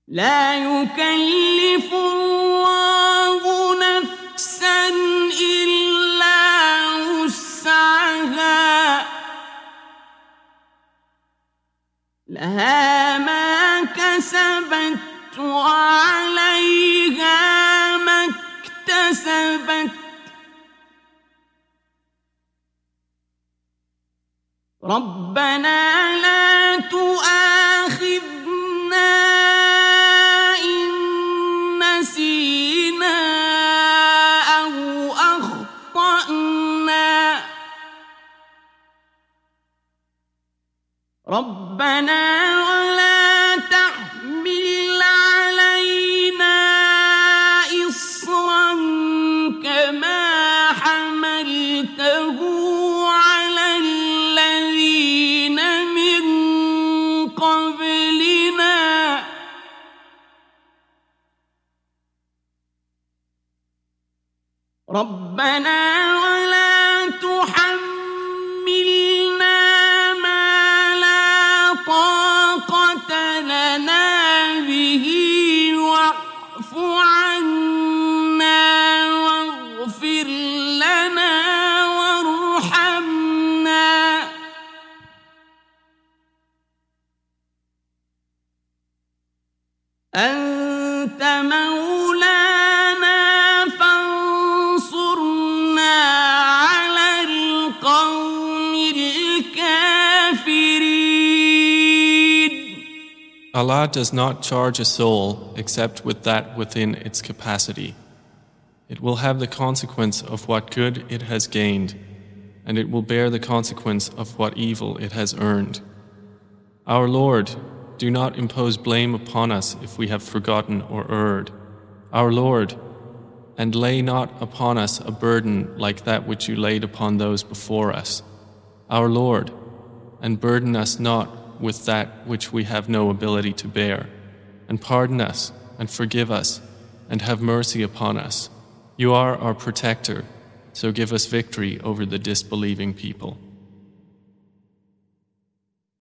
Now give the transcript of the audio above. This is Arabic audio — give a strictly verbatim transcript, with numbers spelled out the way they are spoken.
لا يكلف الله نفسا إلا وسعها لها ما كسبت وعليها ما اكتسبت ربنا لا تؤاخذنا إن نسينا أو أخطأنا ربنا ولا تحمل علينا إصرا كما حملته على الذين من قبلنا ربنا ولا تحملنا ما لا طاقة لنا به واعف عنا واغفر لنا وارحمنا أنت مولانا فانصرنا على القوم الكافرين. Allah does not charge a soul except with that within its capacity. It will have the consequence of what good it has gained, and it will bear the consequence of what evil it has earned. Our Lord, do not impose blame upon us if we have forgotten or erred. Our Lord, and lay not upon us a burden like that which you laid upon those before us. Our Lord, and burden us not with that which we have no ability to bear, and pardon us, and forgive us, and have mercy upon us. You are our protector, so give us victory over the disbelieving people.